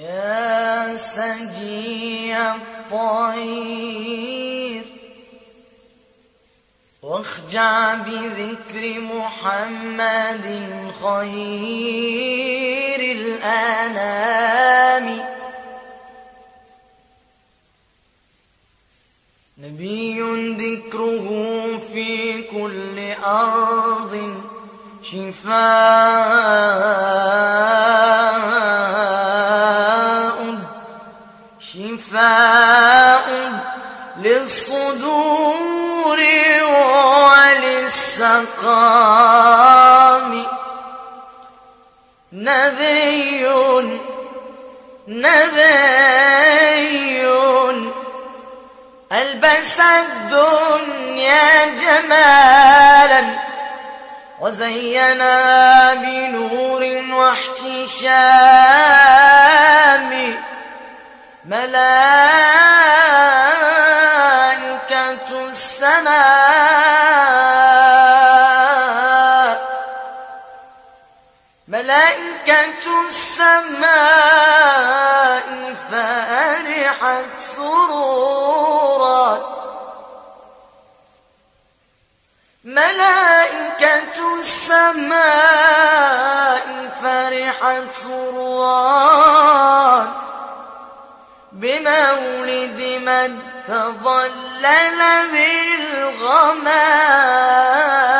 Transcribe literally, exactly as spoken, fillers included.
يا سجي الطير واخجع بذكر محمد خير الأنام. نبي ذكره في كل أرض شفاء شفاء للصدور وللسقام. نبي نبي ألبس الدنيا جمالا وزينا بنور واحتشام. ملائكة السماء ملائكة السماء فرحت سرورا. ملائكة السماء فرحت سرورا بمولد من تظلل بالغمام.